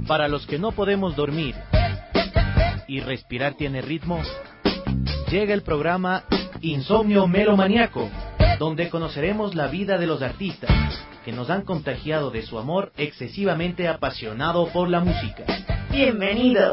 Para los que no podemos dormir y respirar tiene ritmo, llega el programa Insomnio Melomaníaco, donde conoceremos la vida de los artistas que nos han contagiado de su amor excesivamente apasionado por la música. ¡Bienvenidos!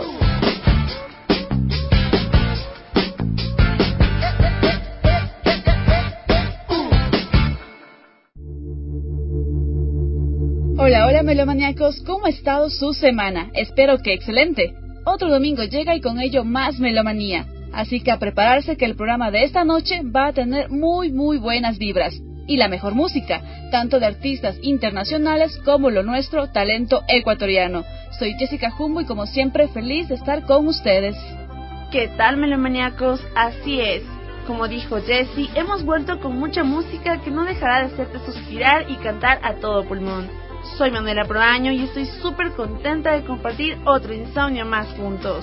Hola melomaníacos, ¿cómo ha estado su semana? Espero que excelente. Otro domingo llega y con ello más melomanía. Así que a prepararse que el programa de esta noche va a tener muy buenas vibras. Y la mejor música, tanto de artistas internacionales como lo nuestro talento ecuatoriano. Soy Jessica Jumbo y como siempre feliz de estar con ustedes. ¿Qué tal melomaníacos? Así es. Como dijo Jessie, hemos vuelto con mucha música que no dejará de hacerte suspirar y cantar a todo pulmón. Soy Manuela Proaño y estoy súper contenta de compartir otro insomnio más juntos.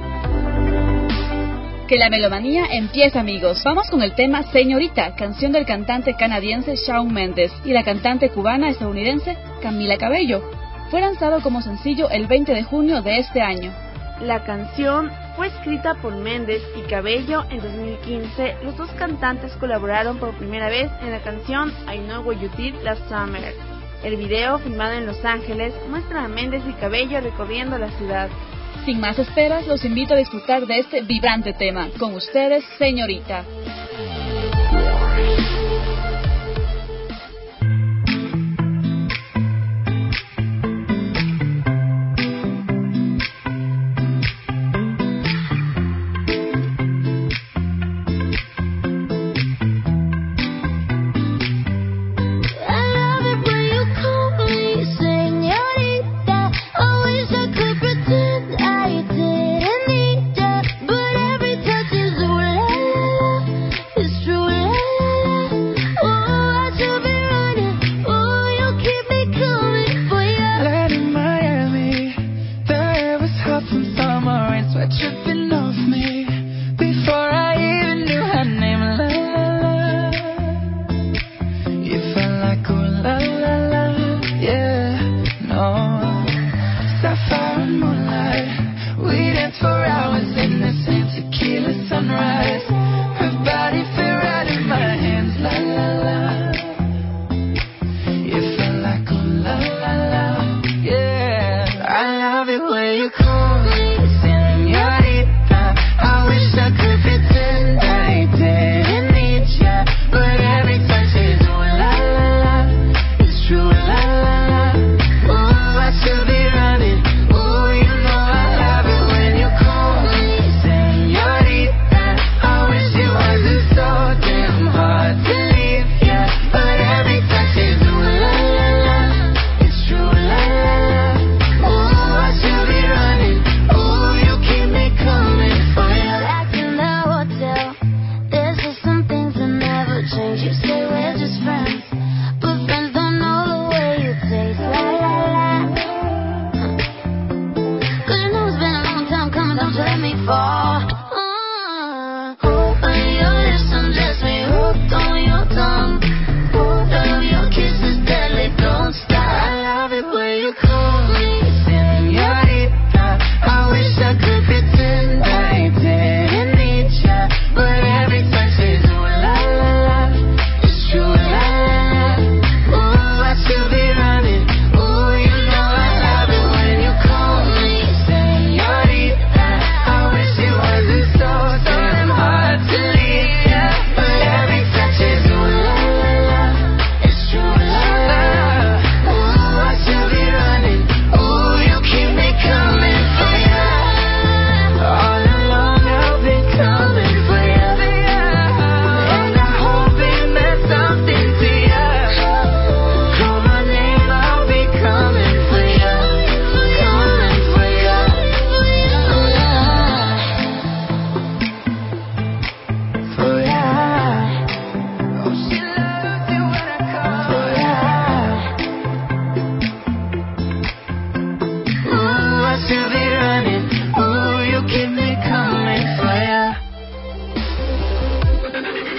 Que la melomanía empieza, amigos. Vamos con el tema Señorita, canción del cantante canadiense Shawn Mendes y la cantante cubana-estadounidense Camila Cabello. Fue lanzado como sencillo el 20 de junio de este año. La canción fue escrita por Mendes y Cabello en 2015. Los dos cantantes colaboraron por primera vez en la canción I Know What You Did Last Summer. El video, filmado en Los Ángeles, muestra a Mendes y Cabello recorriendo la ciudad. Sin más esperas, los invito a disfrutar de este vibrante tema. Con ustedes, Señorita.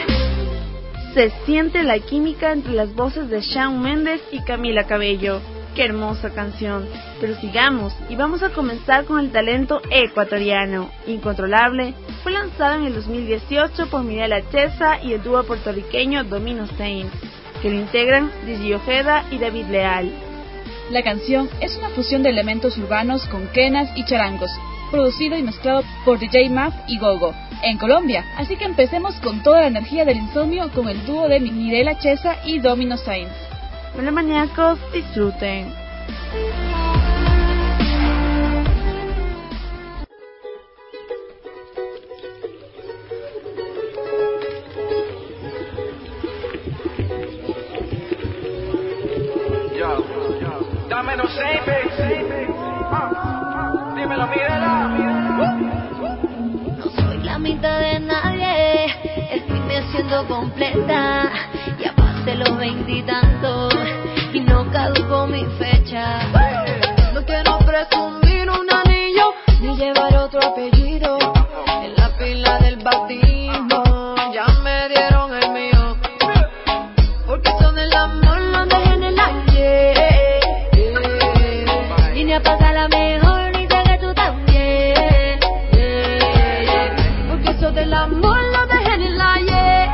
Se siente la química entre las voces de Shawn Mendes y Camila Cabello. Qué hermosa canción. Pero sigamos y vamos a comenzar con el talento ecuatoriano. Incontrolable fue lanzado en el 2018 por Miguel Acheza y el dúo puertorriqueño Domino Saints, que lo integran Gigi Ojeda y David Leal. La canción es una fusión de elementos urbanos con quenas y charangos, producido y mezclado por DJ Maf y Gogo, en Colombia. Así que empecemos con toda la energía del insomnio con el dúo de Miguel Acheza y Domino Saints. Melomaniacos, disfruten. Dame no sé, dímelo, mírala. No soy la mitad de nadie, estoy me siento completa. Ya pasé los 20 y tantos y no caduco mi fecha. No quiero presumir un anillo ni llevar otro apellido. En la pila del bautismo ya me dieron el mío. Porque son el amor, lo dejé en el ayer. Línea pasa la mejor y sé que tú también. Porque son del amor, lo dejé en el ayer.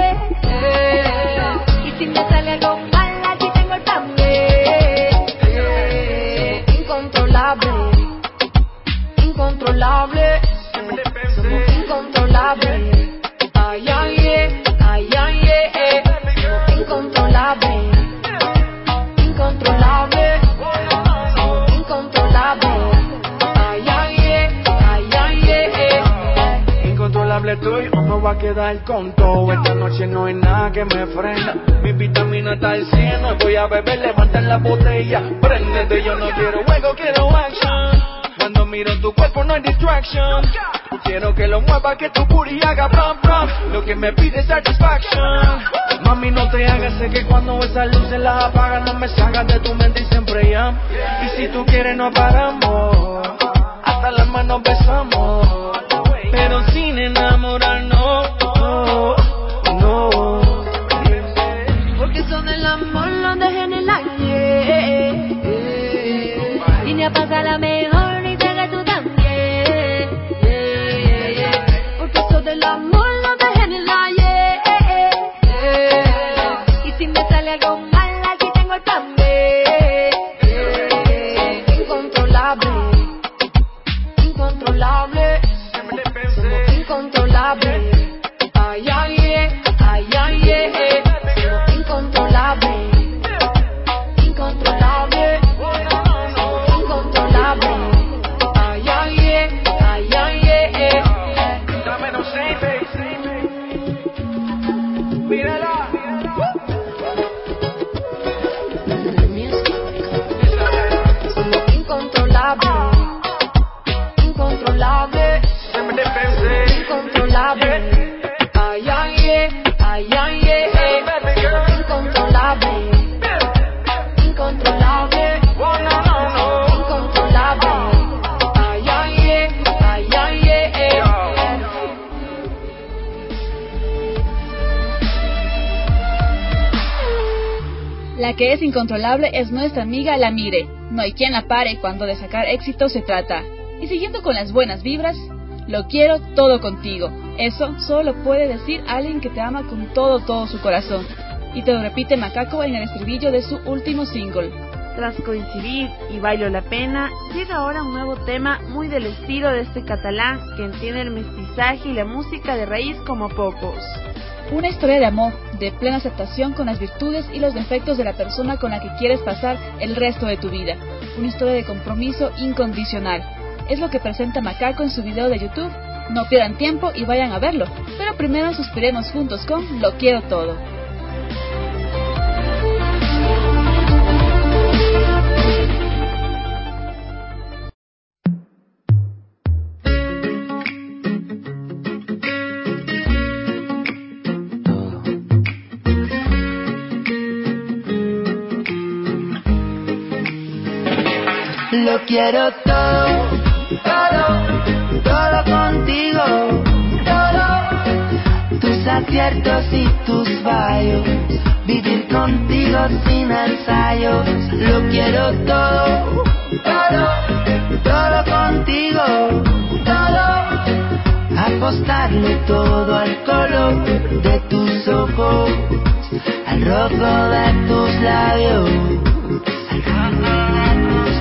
Y si me sale algo mal, aquí tengo el también. Incontrolable, incontrolable, somos incontrolables. Ay, ay, ay, ay, incontrolable, incontrolable, somos incontrolables. Ay, ay, ay, ay, Incontrolable estoy, me voy a quedar con todo. Esta noche no hay nada que me frena. Mi vitamina está al 100, hoy voy a beber, levantar la botella. Préndete, yo no quiero juego, quiero action. Cuando miro tu cuerpo no hay distraction. Quiero que lo mueva, que tu booty haga pam pam. Lo que me pide es satisfaction. Mami, no te hagas, sé que cuando esas luces las apagas no me salgas de tu mente y siempre llamo. Y si tú quieres no paramos, hasta las manos besamos, pero sin enamorarnos, no. porque son el amor, lo dejé en el ayer. Línea pasa la mejor y sé que tú también. Porque son del amor, lo dejé en el ayer. Y si me sale algo mal, aquí tengo el plan B. Incontrolable, incontrolable, somos incontrolables. Ay, ay, ay, ay, somos incontrolables, incontrolables, somos incontrolables. Ay, ay, ay, ay, Dame no sé, mírala. somos incontrolables, incontrolables, Siempre te pensé. incontrolables. Ay, ay, ay, ay, incontrolable, incontrolable, Oh, no, no, no. incontrolable. Ay, ay, ay, ay, La que es incontrolable es nuestra amiga La Mire. No hay quien la pare cuando de sacar éxito se trata. Y siguiendo con las buenas vibras, lo quiero todo contigo. Eso solo puede decir alguien que te ama con todo su corazón. Y te lo repite Macaco en el estribillo de su último single. Tras coincidir y Bailo la Pena, llega ahora un nuevo tema muy del estilo de este catalán que entiende el mestizaje y la música de raíz como pocos. Una historia de amor, de plena aceptación con las virtudes y los defectos de la persona con la que quieres pasar el resto de tu vida. Una historia de compromiso incondicional. Es lo que presenta Macaco en su video de YouTube. No pierdan tiempo y vayan a verlo. Pero primero suspiremos juntos con Lo Quiero Todo. Lo quiero todo, todo, todo contigo, todo. Tus aciertos y tus fallos, vivir contigo sin ensayos. Lo quiero todo, todo, todo contigo, todo. Apostarle todo al color de tus ojos, al rojo de tus labios, al rojo de tus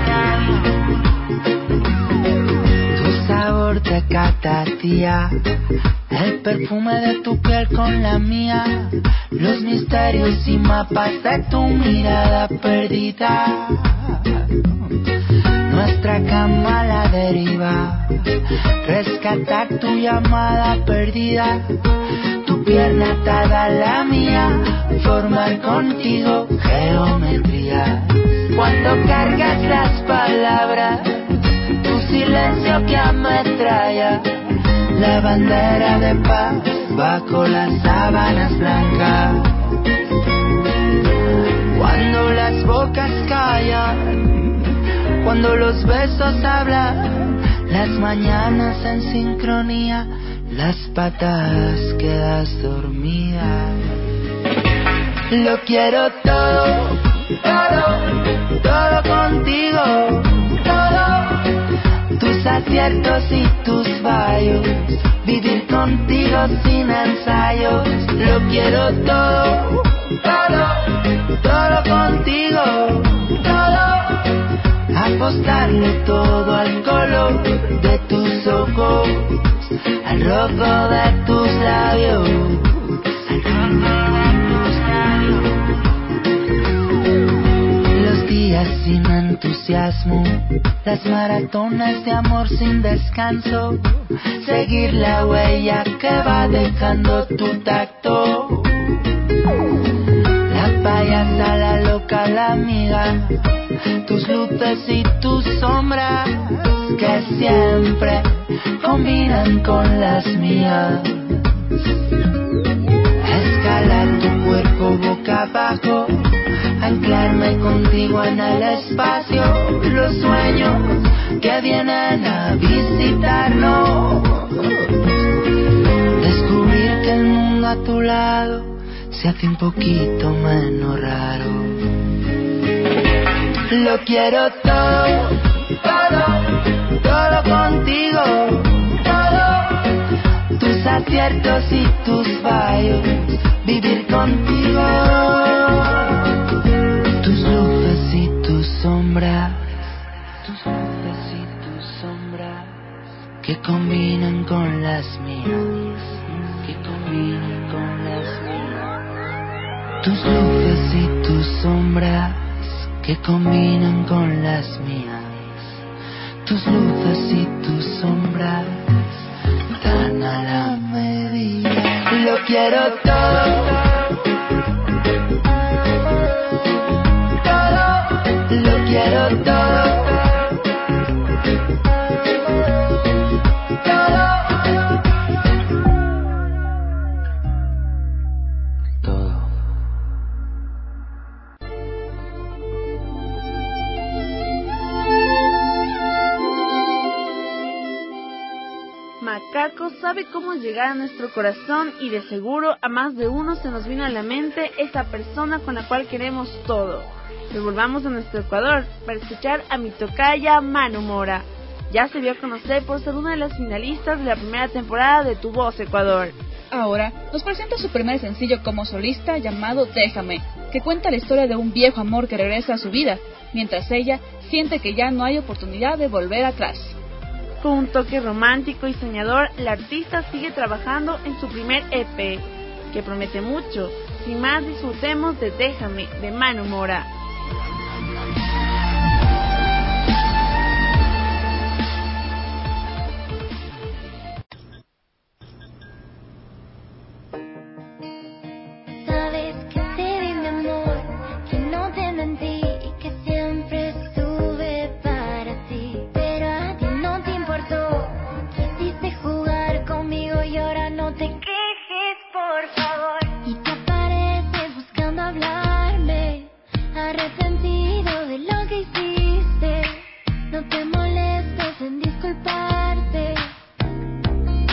labios. Tu sabor de catatía, el perfume de tu piel con la mía, los misterios y mapas de tu mirada perdida. Nuestra cama a la deriva, rescatar tu llamada perdida, tu pierna atada a la mía, formar contigo geometría. Cuando cargas las palabras, tu silencio que ametralla, la bandera de paz bajo las sábanas blancas. Cuando las bocas callan, cuando los besos hablan, las mañanas en sincronía, las patadas quedas dormida. Lo quiero todo, todo, todo contigo, todo. Tus aciertos y tus fallos, vivir contigo sin ensayos. Lo quiero todo, todo, todo contigo, todo. Apostarle todo al color de tus ojos, al rojo de tus labios, al rojo de tus labios. Los días sin entusiasmo, las maratones de amor sin descanso, seguir la huella que va dejando tu tacto. La payasa, la loca, la amiga, tus luces y tus sombras que siempre combinan con las mías. Escalar tu cuerpo boca abajo, anclarme contigo en el espacio, los sueños que vienen a visitarnos, descubrir que el mundo a tu lado se hace un poquito menos raro. Lo quiero todo, todo, todo contigo, todo. Tus aciertos y tus fallos, vivir contigo. Tus luces y tus sombras, tus luces y tus sombras, que combinan con las mías, que combinan con las mías. Tus luces y tus sombras, que combinan con las mías. Tus luces y tus sombras dan a la medida. Lo quiero todo, todo, lo quiero todo, todo, todo. Macaco sabe cómo llegar a nuestro corazón y de seguro a más de uno se nos vino a la mente esa persona con la cual queremos todo. Nos volvamos a nuestro Ecuador para escuchar a mi tocaya Manu Mora. Ya se dio a conocer por ser una de las finalistas de la primera temporada de Tu Voz Ecuador. Ahora nos presenta su primer sencillo como solista llamado Déjame, que cuenta la historia de un viejo amor que regresa a su vida, mientras ella siente que ya no hay oportunidad de volver atrás. Con un toque romántico y soñador, la artista sigue trabajando en su primer EP, que promete mucho. Sin más, disfrutemos de Déjame, de Manu Mora. Sabes que te di mi amor, que no te mentí y que siempre estuve para ti. Pero a ti no te importó, quisiste jugar conmigo y ahora no te quejes, por favor. Y te apareces buscando hablarme, arrepentido de lo que hiciste. No te molestes en disculparte.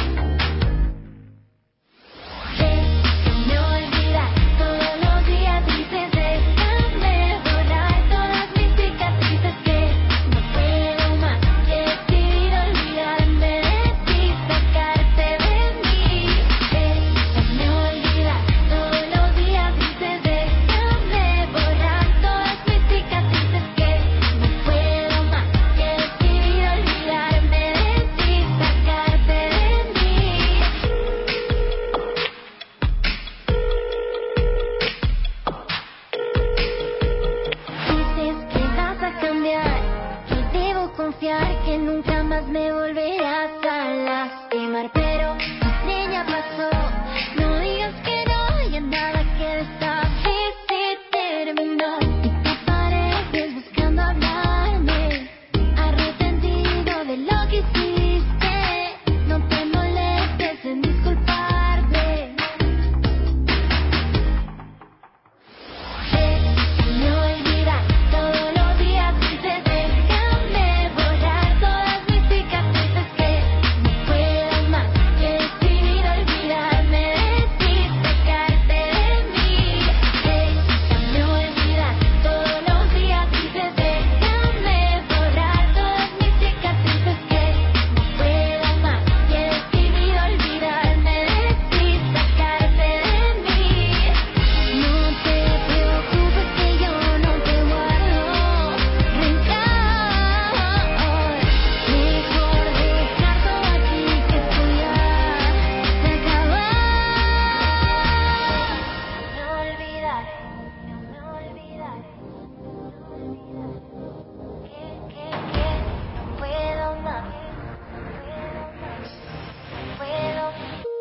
Déjame olvidar todos los días más me volverás a lastimar, pero así ya pasó. No digas que no hay nada que destapar si terminó. Y te apareces buscando hablarme, arrepentido de lo que hiciste. No te molestes en disculparte. Déjame olvidar todos los días tristes. Déjame borrar todas mis cicatrices que no puedo más que decidir olvidarme de ti, sacarte de mí. Déjame olvidar todos los días tristes. Déjame borrar todas mis cicatrices que no puedo más que decidir olvidarme de ti, sacarte de mí. No te preocupes que yo no te guardo rencor. Mejor dejar todo aquí, que esto ya se acabó. No olvidar, no olvidar, que no puedo más, no puedo.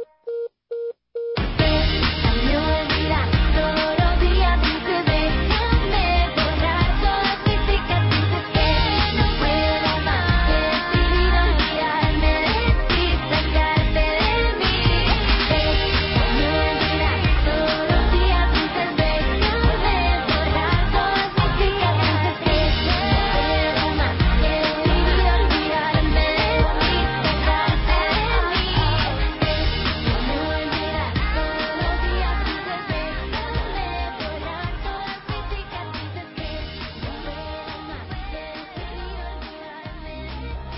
Déjame olvidar todos los días tristes. Déjame borrar todas mis cicatrices que no puedo más que decidir olvidarme de ti, sacarte de mí. Déjame olvidar todos los días tristes. Déjame borrar todas mis cicatrices que no puedo más que decidir olvidarme de ti, sacarte de mí. Déjame olvidar todos los días tristes. Déjame borrar todas mis cicatrices que no puedo más que decidir olvidarme de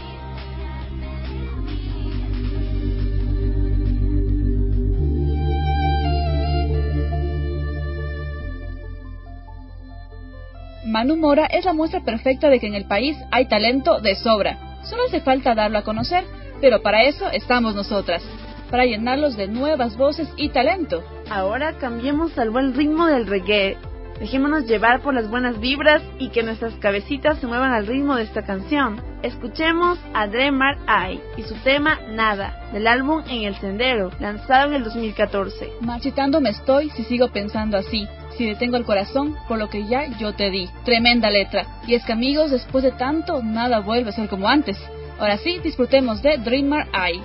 Manu Mora es la muestra perfecta de que en el país hay talento de sobra. Solo hace falta darlo a conocer, pero para eso estamos nosotras, para llenarlos de nuevas voces y talento. Ahora cambiemos al buen ritmo del reggae. Dejémonos llevar por las buenas vibras y que nuestras cabecitas se muevan al ritmo de esta canción. Escuchemos a Dreamer Eye y su tema Nada, del álbum En el Sendero, lanzado en el 2014. Marchitando me estoy si sigo pensando así, si detengo el corazón por lo que ya yo te di. Tremenda letra. Y es que amigos, después de tanto, nada vuelve a ser como antes. Ahora sí, disfrutemos de Dreamer Eye.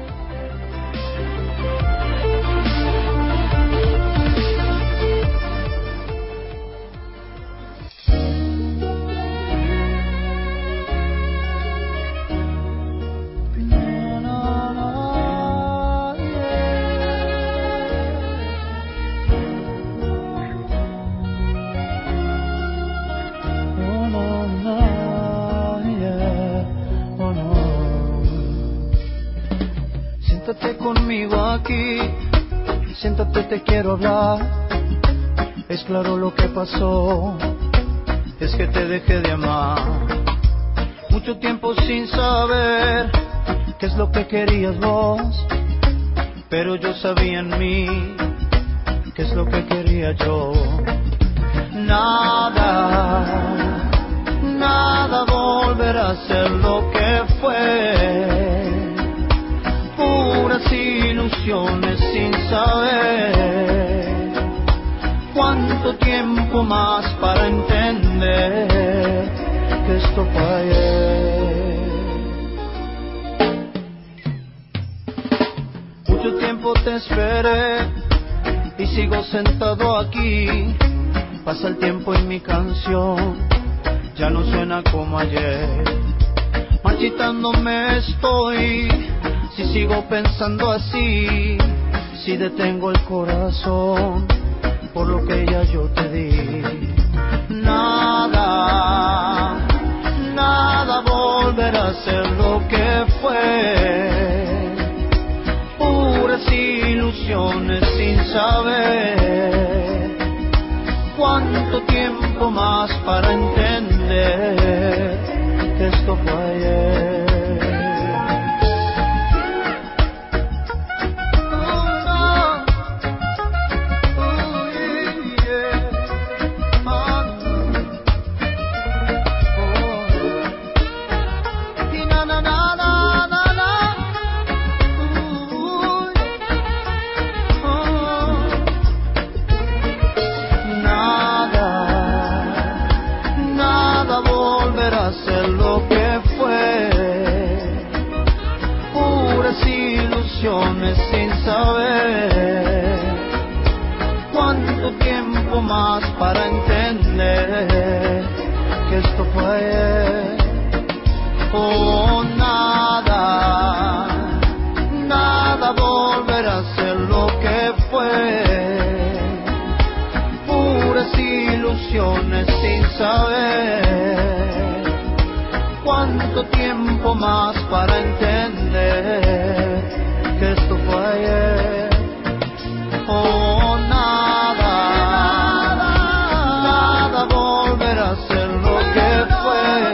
Siéntate conmigo aquí, siéntate, te quiero hablar. Es claro lo que pasó, es que te dejé de amar. Mucho tiempo sin saber qué es lo que querías vos, pero yo sabía en mí qué es lo que quería yo. Nada volverá a ser lo que fue. Puras ilusiones sin saber cuánto tiempo más para entender que esto fue ayer. Mucho tiempo te esperé y sigo sentado aquí. Pasa el tiempo y mi canción ya no suena como ayer. Marchitándome estoy si sigo pensando así, si detengo el corazón por lo que ya yo te di. Nada volverá a ser lo que fue. Puras ilusiones sin saber cuánto tiempo más para entender que esto fue ayer. Na na na na ilusiones sin saber cuánto tiempo más para entender que esto fue ayer. Oh, nada volverá a ser lo que fue.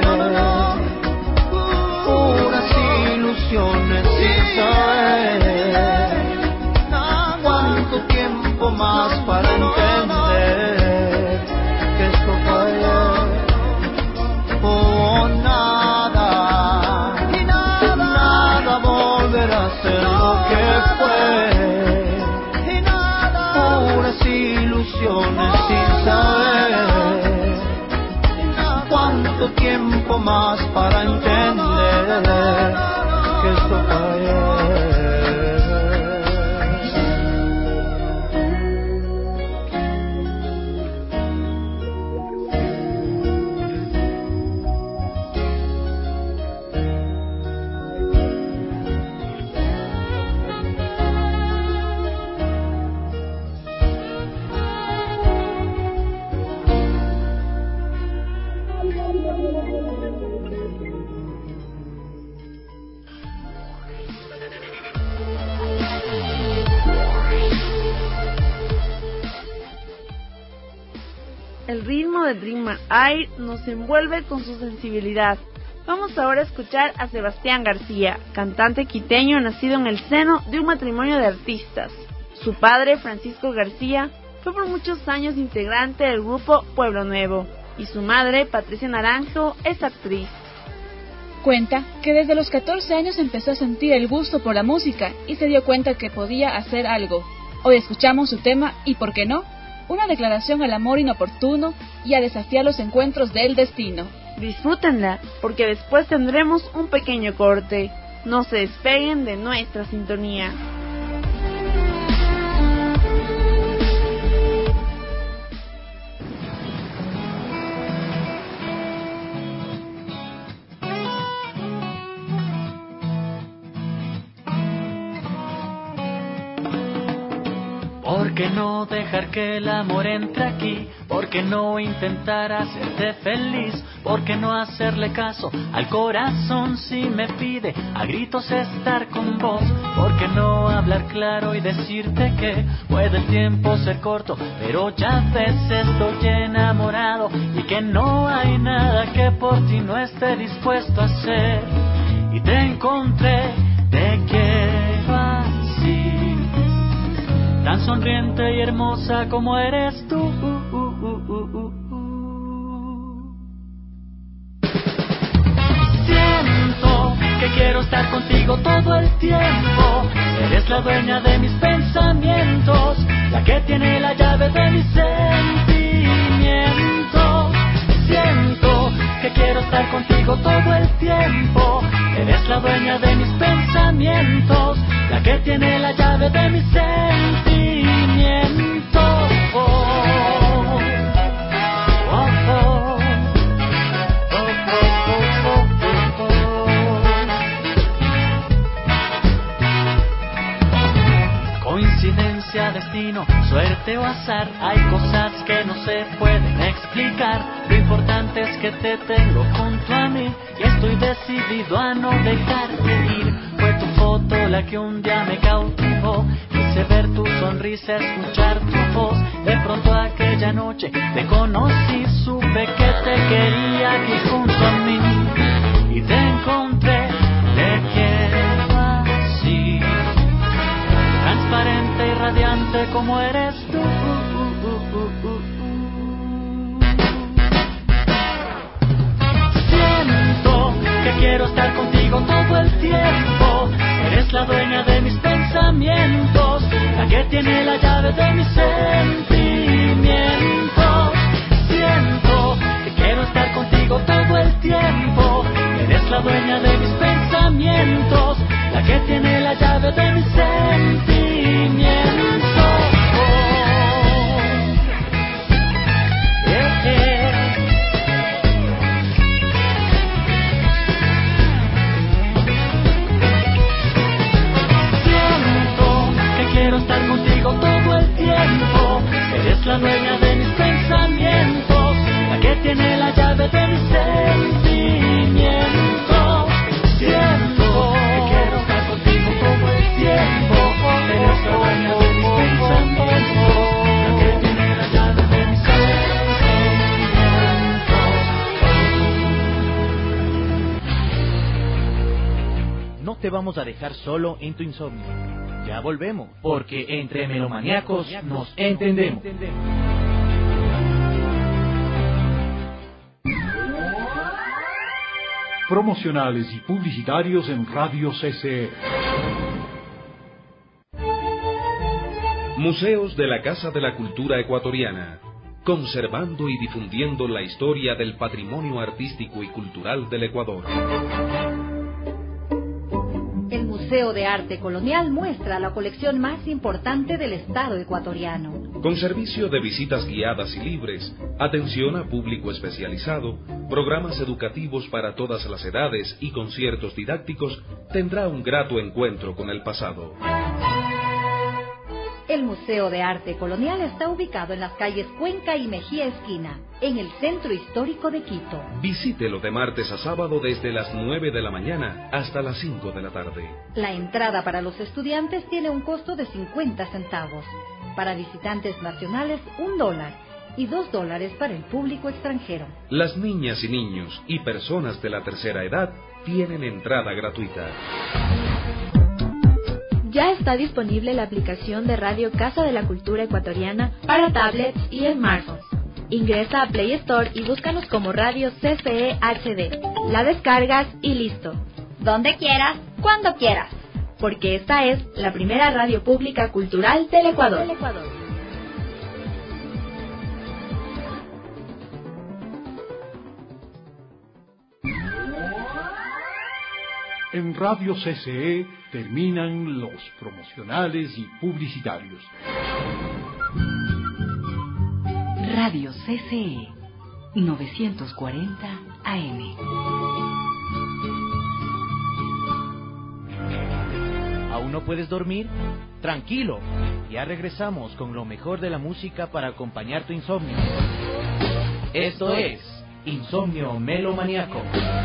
Puras ilusiones sin saber cuánto tiempo más para entender que esto fue ayer. Oh, nada volverá a ser lo que fue. Puras ilusiones sin saber cuánto tiempo más para entender que esto fue ayer. El ritmo de Dreamer Air nos envuelve con su sensibilidad. Vamos ahora a escuchar a Sebastián García, cantante quiteño nacido en el seno de un matrimonio de artistas. Su padre, Francisco García, fue por muchos años integrante del grupo Pueblo Nuevo, y su madre, Patricia Naranjo, es actriz. Cuenta que desde los 14 años empezó a sentir el gusto por la música y se dio cuenta que podía hacer algo. Hoy escuchamos su tema ¿Y por qué no?, una declaración al amor inoportuno y a desafiar los encuentros del destino. Disfrútenla, porque después tendremos un pequeño corte. No se despeguen de nuestra sintonía. ¿Por qué no dejar que el amor entre aquí? ¿Por qué no intentar hacerte feliz? ¿Por qué no hacerle caso al corazón si me pide a gritos estar con vos? ¿Por qué no hablar claro y decirte que puede el tiempo ser corto, pero ya a veces estoy enamorado y que no hay nada que por ti no esté dispuesto a hacer? Y te encontré, te quiero así, tan sonriente y hermosa como eres tú. Siento que quiero estar contigo todo el tiempo. Eres la dueña de mis pensamientos, la que tiene la llave de mis sentimientos. Siento que quiero estar contigo todo el tiempo. Eres la dueña de mis pensamientos, la que tiene la llave de mis sentimientos. Coincidencia, destino, suerte o azar, hay cosas que no se pueden explicar. Lo importante es que te tengo junto a mí y estoy decidido a no dejarte ir. Fue tu foto la que un día me cautivó, quise ver tu sonrisa, escuchar tu voz. De pronto aquella noche te conocí, supe que te quería aquí junto a mí y te encontré, te quiero así, transparente y radiante como eres tú. Siento que quiero estar contigo todo el tiempo. Eres la dueña de mis pensamientos, la que tiene la llave de mis sentimientos. Siento que quiero estar contigo todo el tiempo. Eres la dueña de mis pensamientos, la que tiene la llave de mis sentimientos. Siento que quiero estar contigo todo el tiempo. Eres la dueña de mis te vamos a dejar solo en tu insomnio. Ya volvemos, porque entre melomaníacos nos entendemos. Promocionales y publicitarios en Radio CCE. Museos de la Casa de la Cultura Ecuatoriana, conservando y difundiendo la historia del patrimonio artístico y cultural del Ecuador. El Museo de Arte Colonial muestra la colección más importante del Estado ecuatoriano. Con servicio de visitas guiadas y libres, atención a público especializado, programas educativos para todas las edades y conciertos didácticos, tendrá un grato encuentro con el pasado. El Museo de Arte Colonial está ubicado en las calles Cuenca y Mejía Esquina, en el centro histórico de Quito. Visítelo de martes a sábado desde las 9 de la mañana hasta las 5 de la tarde. La entrada para los estudiantes tiene un costo de 50 centavos. Para visitantes nacionales, $1 y $2 para el público extranjero. Las niñas y niños y personas de la tercera edad tienen entrada gratuita. Ya está disponible la aplicación de Radio Casa de la Cultura Ecuatoriana para tablets y smartphones. Ingresa a Play Store y búscanos como Radio CCE HD. La descargas y listo. Donde quieras, cuando quieras. Porque esta es la primera radio pública cultural del Ecuador. En Radio CCE terminan los promocionales y publicitarios. Radio CCE 940 AM. ¿Aún no puedes dormir? Tranquilo, ya regresamos con lo mejor de la música para acompañar tu insomnio. Esto es Insomnio Melomaníaco.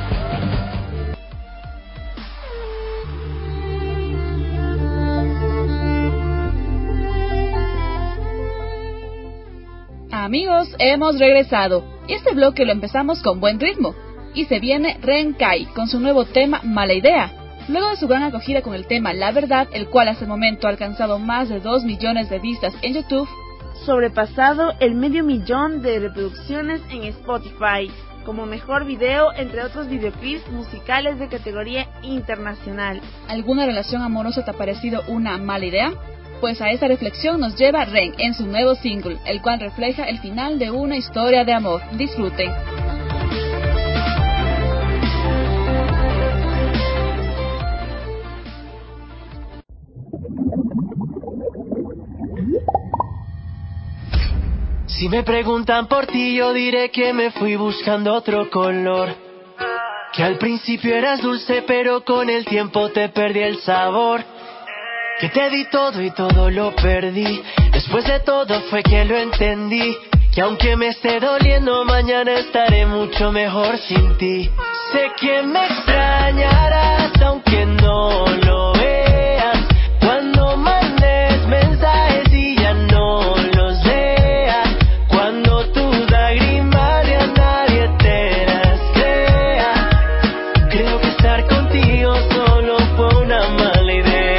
Amigos, hemos regresado y este bloque lo empezamos con buen ritmo y se viene Renkai con su nuevo tema Mala Idea. Luego de su gran acogida con el tema La Verdad, el cual hasta el momento ha alcanzado más de 2 millones de vistas en YouTube, sobrepasado el 500,000 de reproducciones en Spotify, como mejor video entre otros videoclips musicales de categoría internacional. ¿Alguna relación amorosa te ha parecido una mala idea? Pues a esta reflexión nos lleva Ren en su nuevo single, el cual refleja el final de una historia de amor. Disfruten. Si me preguntan por ti, yo diré que me fui buscando otro color. Que al principio eras dulce, pero con el tiempo te perdí el sabor. Que te di todo y todo lo perdí. Después de todo fue que lo entendí. Que aunque me esté doliendo, mañana estaré mucho mejor sin ti. Sé que me extrañarás, aunque no lo veas. Cuando mandes mensajes y ya no los veas. Cuando tus lágrimas ya nadie te las crea. Creo que estar contigo solo fue una mala idea.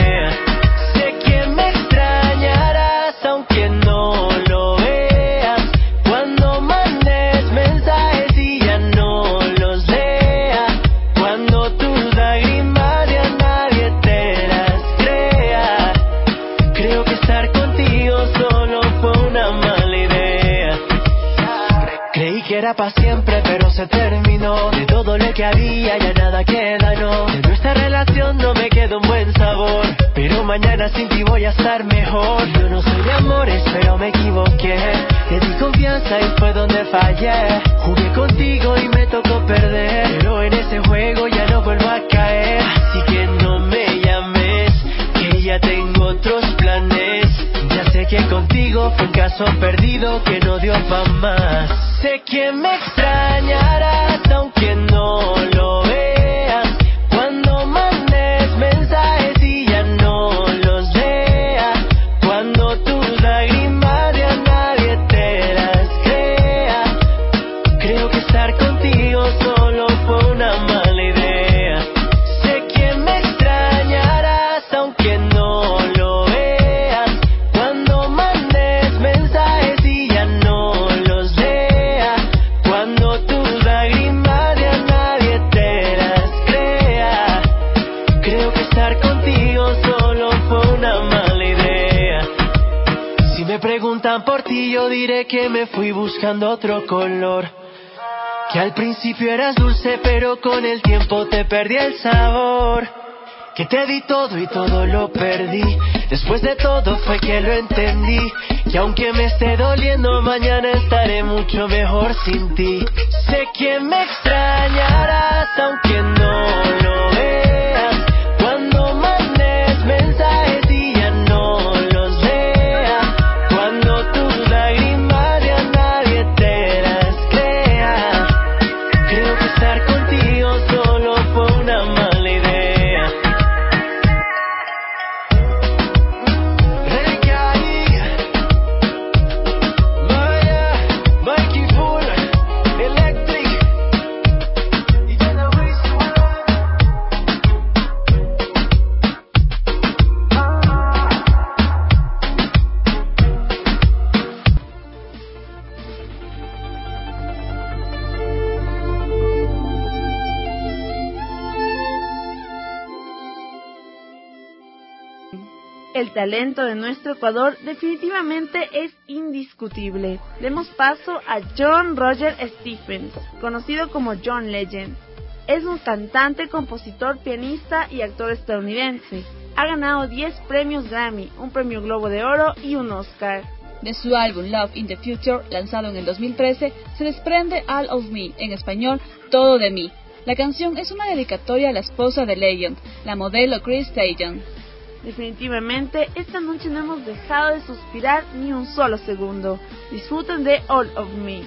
Era para siempre, pero se terminó. De todo lo que había ya nada queda, no. De nuestra relación no me queda un buen sabor, pero mañana sin ti voy a estar mejor. Yo no soy de amores, pero me equivoqué. Te di confianza y fue donde fallé. Jugué contigo y me tocó perder, pero en ese juego ya no vuelvo a caer. Así que no me llames, que ya tengo otros planes. Ya sé que contigo fue un caso perdido que no dio pa' más. Sé que me extrañarás, aunque no lo veas. Cuando mandes mensajes y ya no los veas. Cuando tus lágrimas ya nadie te las crea. Creo que estar contigo solo fue una mala idea. Sé que me extrañarás. tus lágrimas ya nadie te las crea. Creo que estar contigo solo fue una mala idea. Si me preguntan por ti yo diré que me fui buscando otro color, que al principio eras dulce pero con el tiempo te perdí el sabor, que te di todo y todo lo perdí. Después de todo fue que lo entendí, que aunque me esté doliendo mañana estaré mucho mejor sin ti. Sé que me extrañarás aunque no lo veas, cuando mandes mensajes y ya no los veas, cuando tus lágrimas ya nadie te las crea. Creo que estar contigo solo fue una mala idea. El talento de nuestro Ecuador definitivamente es indiscutible. Demos paso a John Roger Stephens, conocido como John Legend. Es un cantante, compositor, pianista y actor estadounidense. Ha ganado 10 premios Grammy, un premio Globo de Oro y un Oscar. De su álbum Love in the Future, lanzado en el 2013, se desprende All of Me, en español, Todo de mí. La canción es una dedicatoria a la esposa de Legend, la modelo Chris Teigen. Definitivamente, esta noche no hemos dejado de suspirar ni un solo segundo. Disfruten de All of Me.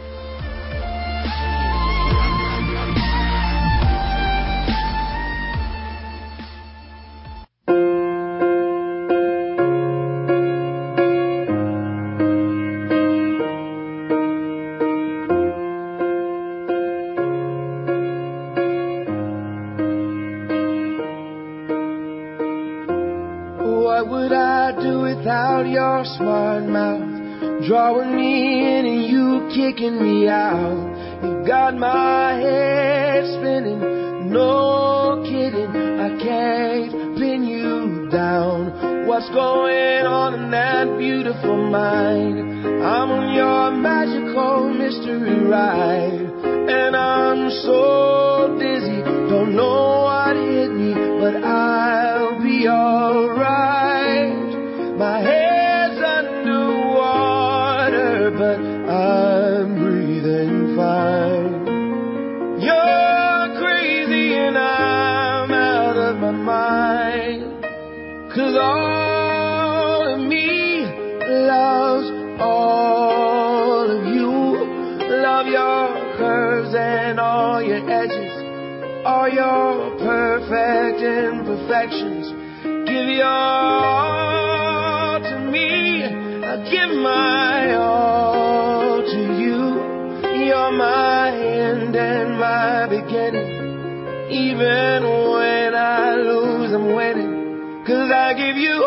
What would I do without your smart mouth, drawing me in and you kicking me out? You got my head spinning, no kidding, I can't pin you down. What's going on in that beautiful mind? I'm on your magical mystery ride, and I'm so dizzy, don't know what hit me, but I'll be alright. My head's underwater, but I'm breathing fine. You're crazy and I'm out of my mind, 'cause all of me loves all of you. Love your curves and all your edges, all your perfect imperfections. Give your all to me, I'll give my all to you. You're my end and my beginning. Even when I lose, I'm winning, 'cause I give you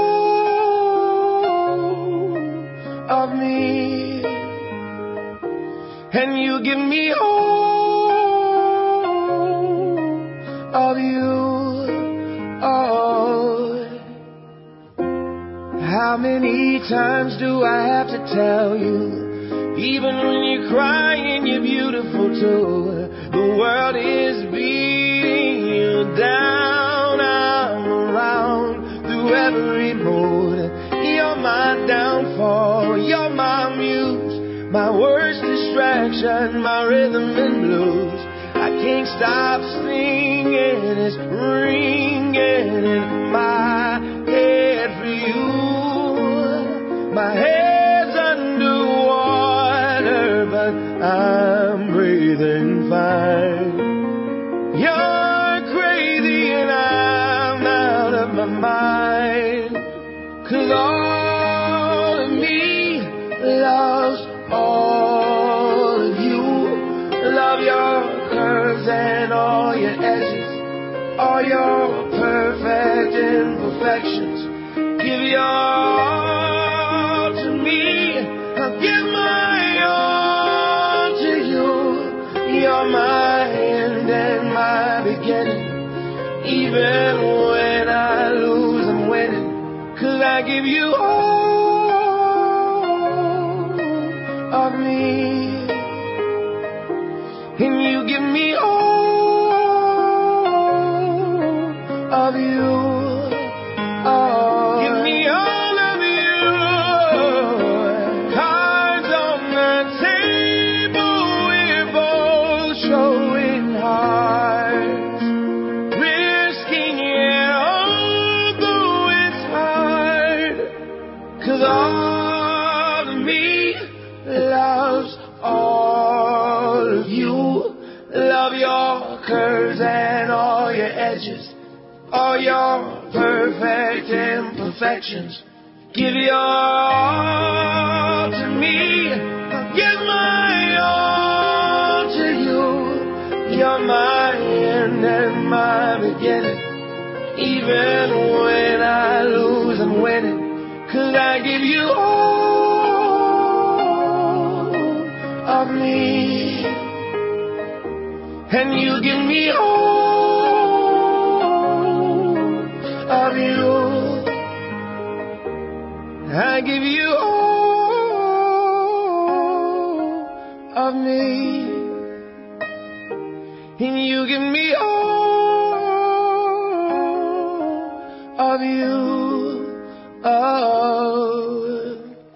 all of me, and you give me all of you. Oh, how many times do I have to tell you? Even when you're crying, you're beautiful too. The world is beating you down. I'm around through every mood. You're my downfall, you're my muse, my worst distraction, my rhythm and blues. I can't stop singing, it's ringing in my head for you. My head's underwater, but I'm breathing fine. You're crazy and I'm out of my mind, 'cause all of me loves all of you. Love your curves and all your edges, all your perfect imperfections. Give your all to me, I'll give my all to you. beginning. Even when I lose, I'm winning. 'Cause I give you all of me, and you give me all of you. Oh, give me all of you. Cards on the table, we're both showing hearts, risking it, although it's hard. 'Cause all of me loves all of you. Love your curves and all your edges, all your perfect imperfections. Give your all to me, give my all to you. You're my end and my beginning. Even when I lose, I'm winning. 'Cause I give you all of me, and you give me all of you. I give you all of me, and you give me all of you. Oh.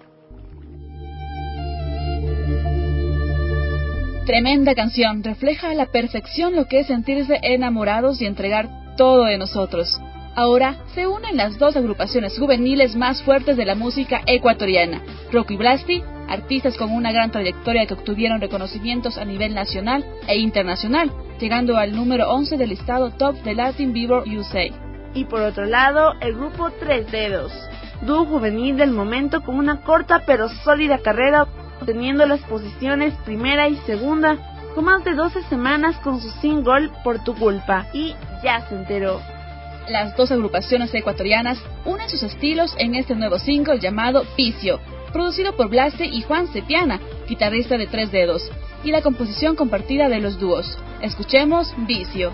Tremenda canción, refleja a la perfección lo que es sentirse enamorados y entregar todo de nosotros. Ahora se unen las dos agrupaciones juveniles más fuertes de la música ecuatoriana, Rocco y Blasti, artistas con una gran trayectoria que obtuvieron reconocimientos a nivel nacional e internacional, llegando al número 11 del listado Top de Latin Billboard USA. Y por otro lado, el grupo Tres Dedos, dúo juvenil del momento con una corta pero sólida carrera, obteniendo las posiciones primera y segunda con más de 12 semanas con su single Por tu culpa y Ya se enteró. Las dos agrupaciones ecuatorianas unen sus estilos en este nuevo single llamado Vicio, producido por Blasti y Juan Cepiana, guitarrista de Tres Dedos, y la composición compartida de los dúos. Escuchemos Vicio.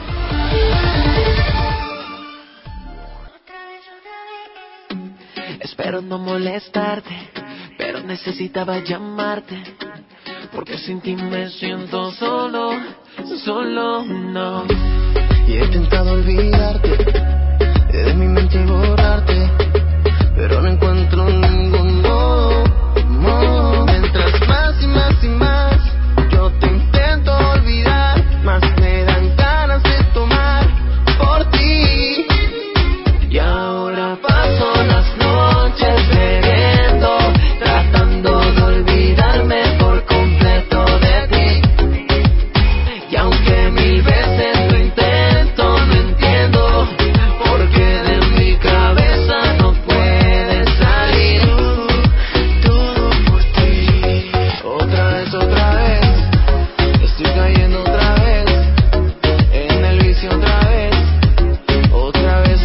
Espero no molestarte, pero necesitaba llamarte, porque sin ti me siento solo, solo no. Y he intentado olvidarte, de mi mente y borrarte, pero no encuentro ningún modo. Mientras más y más y más yo te intento olvidar, más me dan ganas de tomar por ti. Y ahora paso las noches bebiendo, tratando de olvidarme por completo de ti. Y aunque mil veces lo intento, no entiendo por qué de mi cabeza no puede salir. Todo por ti. Otra vez, estoy cayendo otra vez, en el vicio otra vez, otra vez.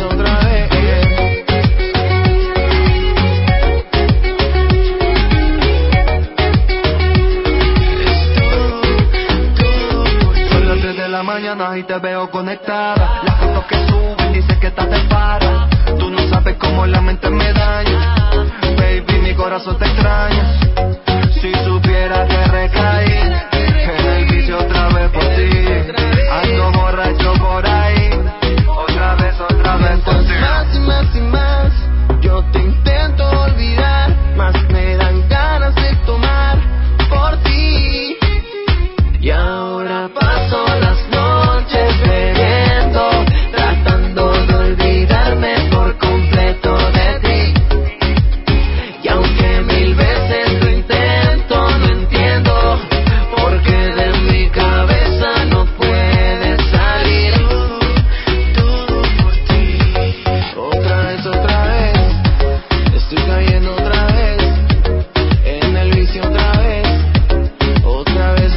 Son las 3 de la mañana y te veo conectada. Las fotos que suben dicen que estás de para. Tú no sabes cómo la mente me daña. Baby, mi corazón te extraña. Si supiera que recaí en el vicio otra vez por ti. Ando borracho por ahí, otra vez por ti. Más y más y más yo te intento olvidar, más me dan ganas de tomar por ti. Y ahora paso las noches bebiendo, tratando de olvidarme por completo de ti. Y aunque mil veces lo intento, no entiendo por qué de mi cabeza no puede salir. Todo por ti. Otra vez, estoy cayendo otra vez, en el vicio otra vez, otra vez.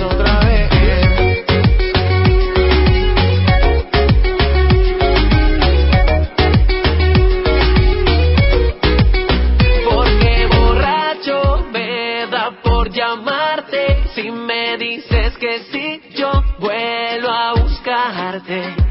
Porque borracho me da por llamarte. Si me dices que sí, yo vuelvo a buscarte.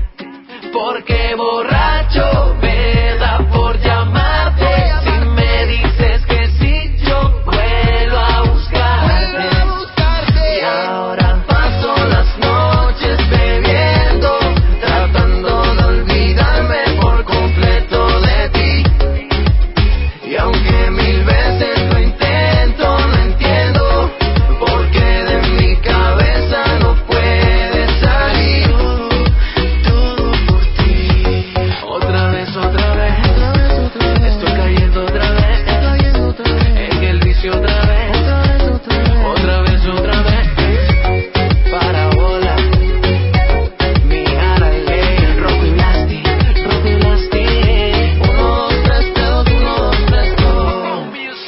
porque borracho me da por llamarte. Si me dices que sí, yo vuelvo a buscarte. Y ahora paso las noches bebiendo, tratando de olvidarme por completo de ti. Y aunque mil veces lo intento, no entiendo por qué de mi cabeza no puede salir. Todo por ti. Otra vez, estoy cayendo otra vez en el vicio otra vez. Otra vez, para bola. Mi Harley, Rocco y Blasti. 1, 2, 3, 2, 1, 2, 3, 2.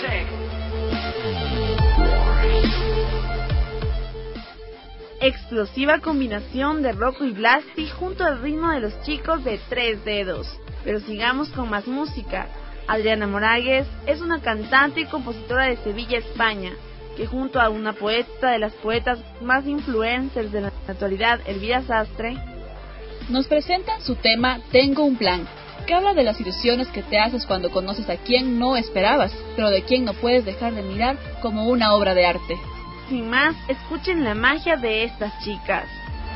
Explosiva combinación de Rocco y Blasti junto al ritmo de los chicos de Tres Dedos. Pero sigamos con más música. Adriana Moragues es una cantante y compositora de Sevilla, España, que junto a una poeta de las poetas más influencers de la actualidad, Elvira Sastre, nos presentan su tema Tengo un plan, que habla de las ilusiones que te haces cuando conoces a quien no esperabas, pero de quien no puedes dejar de mirar como una obra de arte. Sin más, escuchen la magia de estas chicas.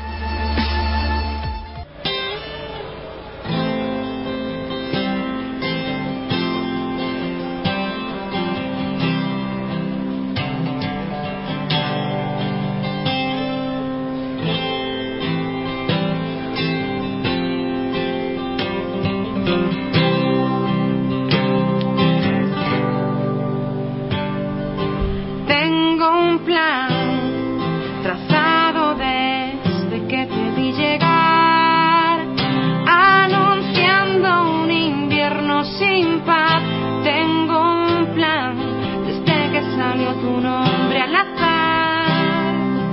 Tengo un plan trazado desde que te vi llegar, anunciando un invierno sin paz. Tengo un plan desde que salió tu nombre al azar,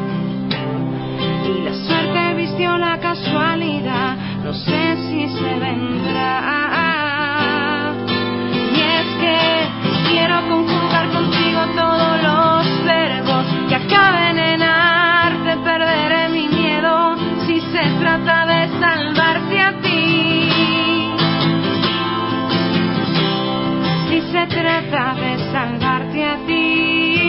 y la suerte vistió la casualidad, no sé si se vendrá. Y es que quiero conjugar contigo todos los verbos que acaben en arte, perderé mi miedo si se trata de salvarte a ti. Si se trata de salvarte a ti.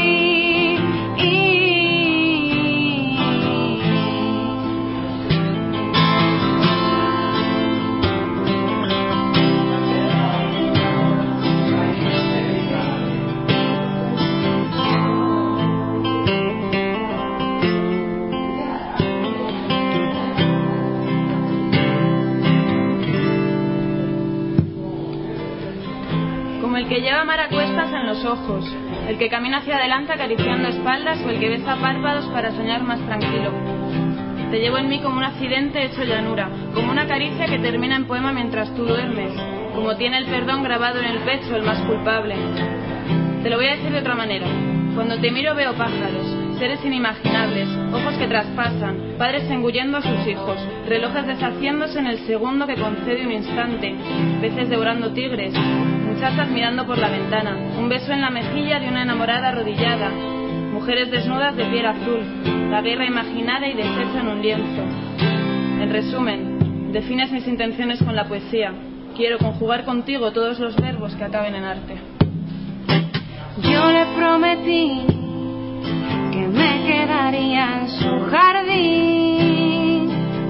El que lleva mar a cuestas en los ojos, el que camina hacia adelante acariciando espaldas o el que besa párpados para soñar más tranquilo. Te llevo en mí como un accidente hecho llanura, como una caricia que termina en poema mientras tú duermes, como tiene el perdón grabado en el pecho el más culpable. Te lo voy a decir de otra manera. Cuando te miro veo pájaros, seres inimaginables, ojos que traspasan, padres engullendo a sus hijos, relojes deshaciéndose en el segundo que concede un instante, peces devorando tigres, muchachas mirando por la ventana, un beso en la mejilla de una enamorada arrodillada, mujeres desnudas de piel azul, la guerra imaginada y deshecha en un lienzo. En resumen, defines mis intenciones con la poesía. Quiero conjugar contigo todos los verbos que acaben en arte. Yo le prometí que me quedaría en su jardín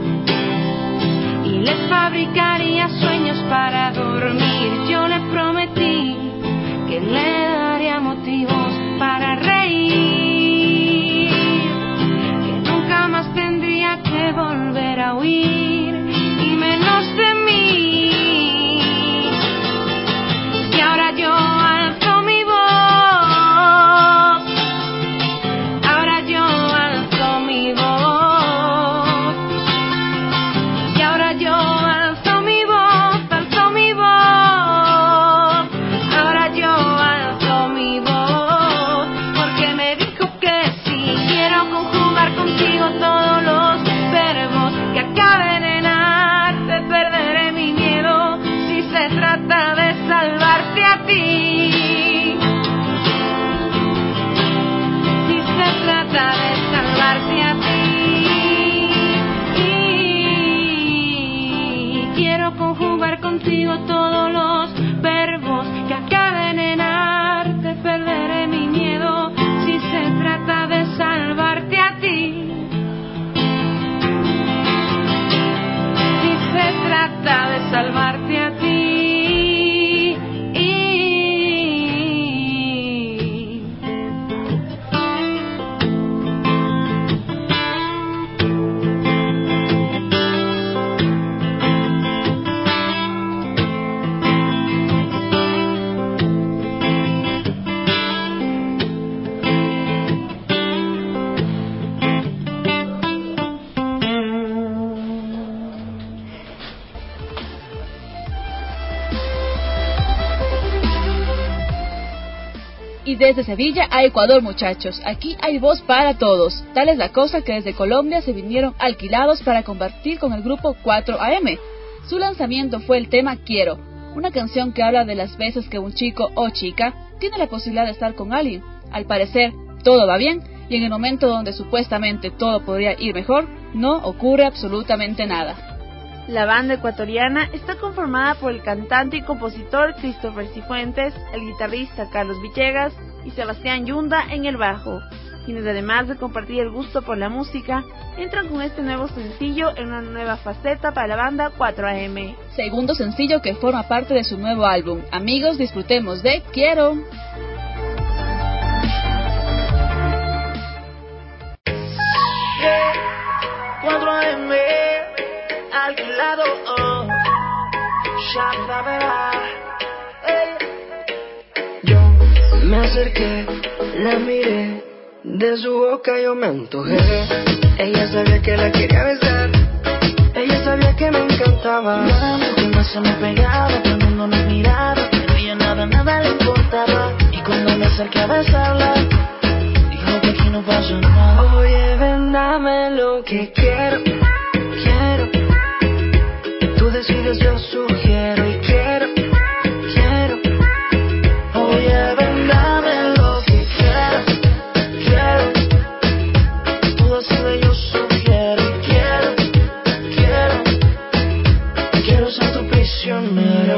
y le fabricaría sueños para dormir. Yo le prometí que le daría motivos para reír, que nunca más tendría que volver a huir, y menos de mí. Y ahora yo alzo mi voz, ahora yo alzo mi voz, y ahora yo alzo mi voz, alzo mi consigo todos los verbos que acaben en arte. Perderé mi miedo si se trata de salvarte a ti. Si se trata de salvarte a ti. Y desde Sevilla a Ecuador, muchachos, aquí hay voz para todos. Tal es la cosa que desde Colombia se vinieron alquilados para compartir con el grupo 4AM. Su lanzamiento fue el tema Quiero, una canción que habla de las veces que un chico o chica tiene la posibilidad de estar con alguien. Al parecer, todo va bien, y en el momento donde supuestamente todo podría ir mejor, no ocurre absolutamente nada. La banda ecuatoriana está conformada por el cantante y compositor Christopher Cifuentes, el guitarrista Carlos Villegas y Sebastián Yunda en el bajo, quienes además de compartir el gusto por la música, entran con este nuevo sencillo en una nueva faceta para la banda 4AM. Segundo sencillo que forma parte de su nuevo álbum. Amigos, disfrutemos de Quiero. 4AM alquilado, ya sabrá. Yo me acerqué, la miré, de su boca yo me antojé. Ella sabía que la quería besar, ella sabía que me encantaba. Tanto que más se me pegaba, todo el mundo nos miraba, pero ella nada le importaba. Y cuando me acerqué a besarla, dijo que aquí no pasa nada. Oye, ven, dame lo que quiero, quiero. Tú decides, yo sugiero y quiero, quiero. Oye, ven, dame lo que quiero, quiero. Tú decides, yo sugiero y quiero, quiero. Quiero ser tu prisionero.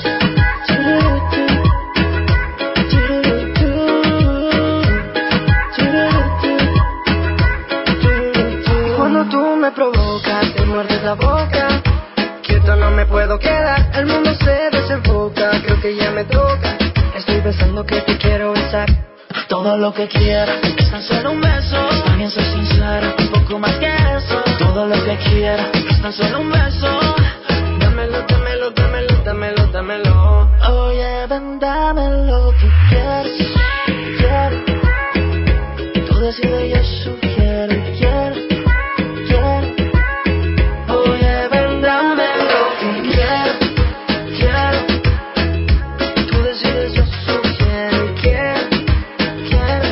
Y cuando tú me provocas, te muerdes la boca. No me puedo quedar, el mundo se desenfoca. Creo que ya me toca, estoy pensando que te quiero besar. Todo lo que quiero es tan solo un beso. Está bien, soy sincero, un poco más que eso. Todo lo que quiero es tan solo un beso. Dámelo, dámelo, dámelo, dámelo, dámelo. Oye, ven, dame lo que quieres, quiero. Tú decides, yo sugiero y quiero, quiero. Oye, ven, dame lo que quiero, quiero. Tú decides, yo sugiero y quiero, quiero.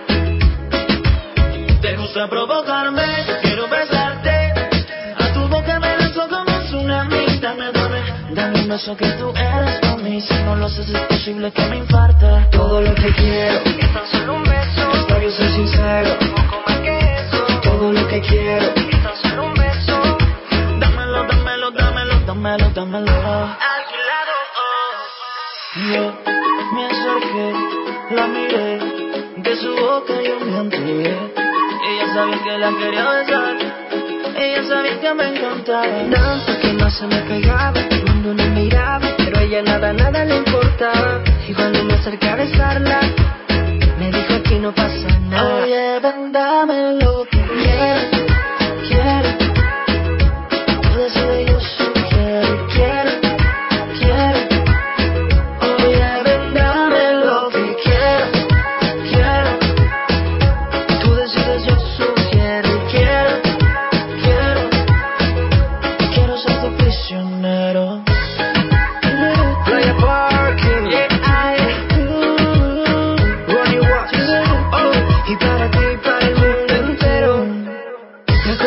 Te gusta provocarme, quiero besarte. A tu boca me lanzo como un tsunami. Dame, dame, dame un beso que tú eres para mí. Si no lo haces es posible que me infarte. Todo lo que quiero es tan solo un beso. Está bien, soy sincero, un poco más que eso. Todo lo que quiero es tan solo un beso. Dámelo, dámelo, dámelo, dámelo, dámelo. Alquilado, Yo me acerqué, la miré, de su boca yo me entregué. Ella sabía que la quería besar, ella sabía que me encantaba. Tanto que más se me pegaba, el mundo no miraba, pero ella nada le importaba. Y cuando me acerqué a besarla, me dijo aquí no pasa nada. Oye, ven, dame lo que quiero, quiero. Tú decides, yo sugiero y quiero, quiero. Oye, ven, dame lo que quiero, quiero. Tú decides, yo sugiero y quiero, quiero. Quiero ser tu prisionero. Playa Parking, Ronnie Watts, y para ti y para el mundo entero.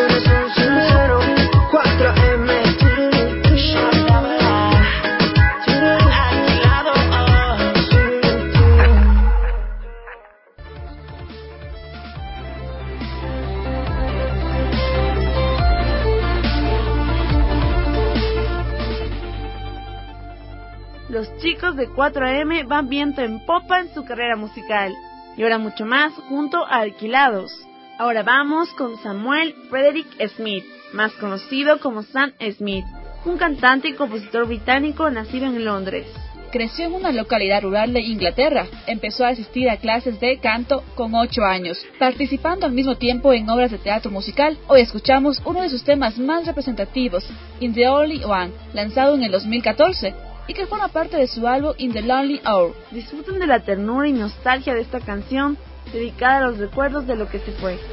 chicos de 4AM van viento en popa en su carrera musical. Y ahora mucho más junto a Alquilados. Ahora vamos con Samuel Frederick Smith, más conocido como Sam Smith, un cantante y compositor británico nacido en Londres. Creció en una localidad rural de Inglaterra. Empezó a asistir a clases de canto con 8 años, participando al mismo tiempo en obras de teatro musical. Hoy escuchamos uno de sus temas más representativos, In the Only One, lanzado en el 2014, y que forma parte de su álbum In the Lonely Hour. Disfruten de la ternura y nostalgia de esta canción, dedicada a los recuerdos de lo que se fue.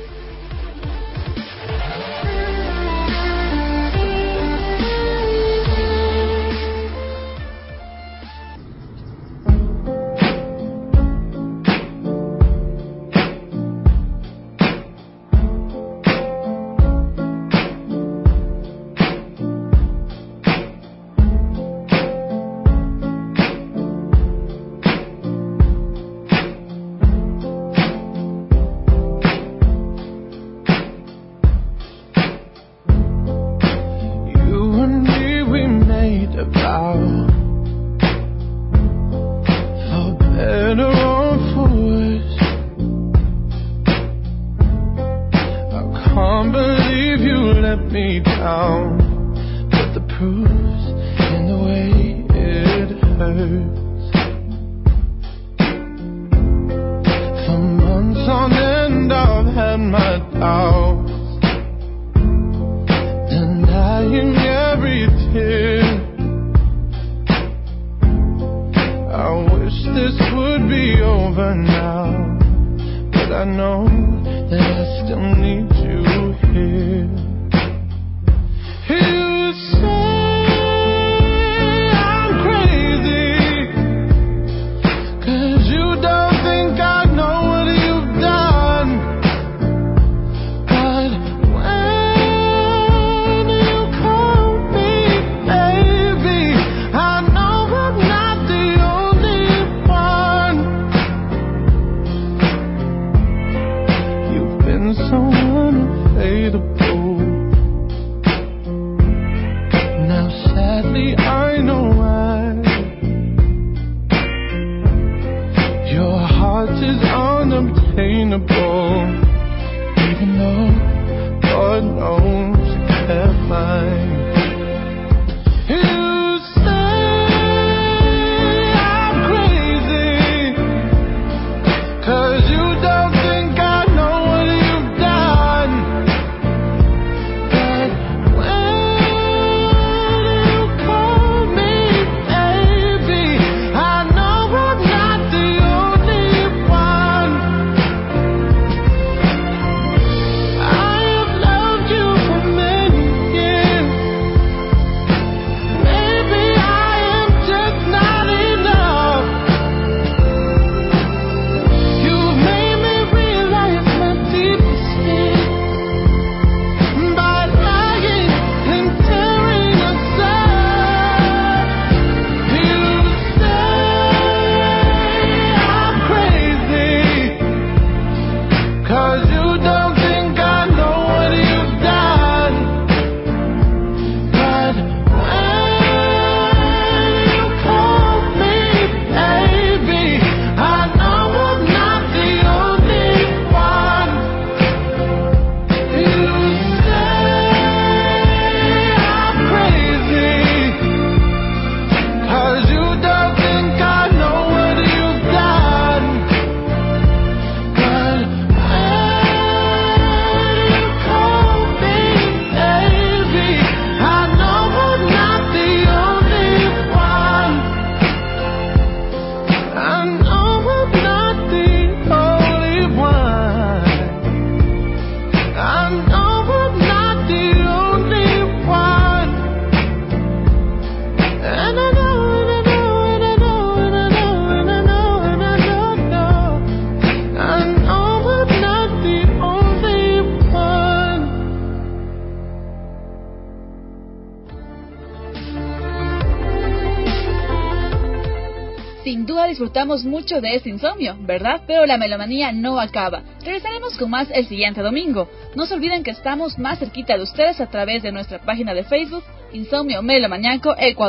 Sin duda disfrutamos mucho de este insomnio, ¿verdad? Pero la melomanía no acaba. Regresaremos con más el siguiente domingo. No se olviden que estamos más cerquita de ustedes a través de nuestra página de Facebook, Insomnio Melomaniaco Ecuador.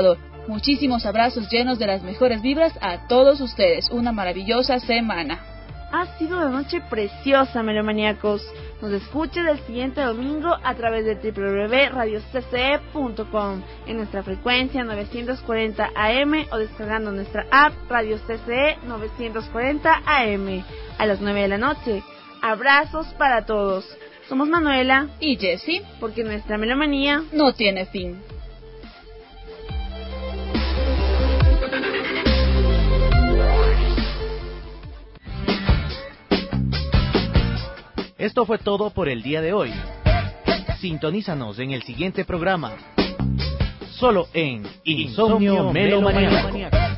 Muchísimos abrazos llenos de las mejores vibras a todos ustedes. Una maravillosa semana. Ha sido una noche preciosa, melomaníacos. Nos escuchen el siguiente domingo a través de www.radiocce.com en nuestra frecuencia 940 AM o descargando nuestra app Radio CCE 940 AM a las 9 de la noche. Abrazos para todos. Somos Manuela y Jessie, porque nuestra melomanía no tiene fin. Esto fue todo por el día de hoy. Sintonízanos en el siguiente programa, solo en Insomnio Melomaníaco.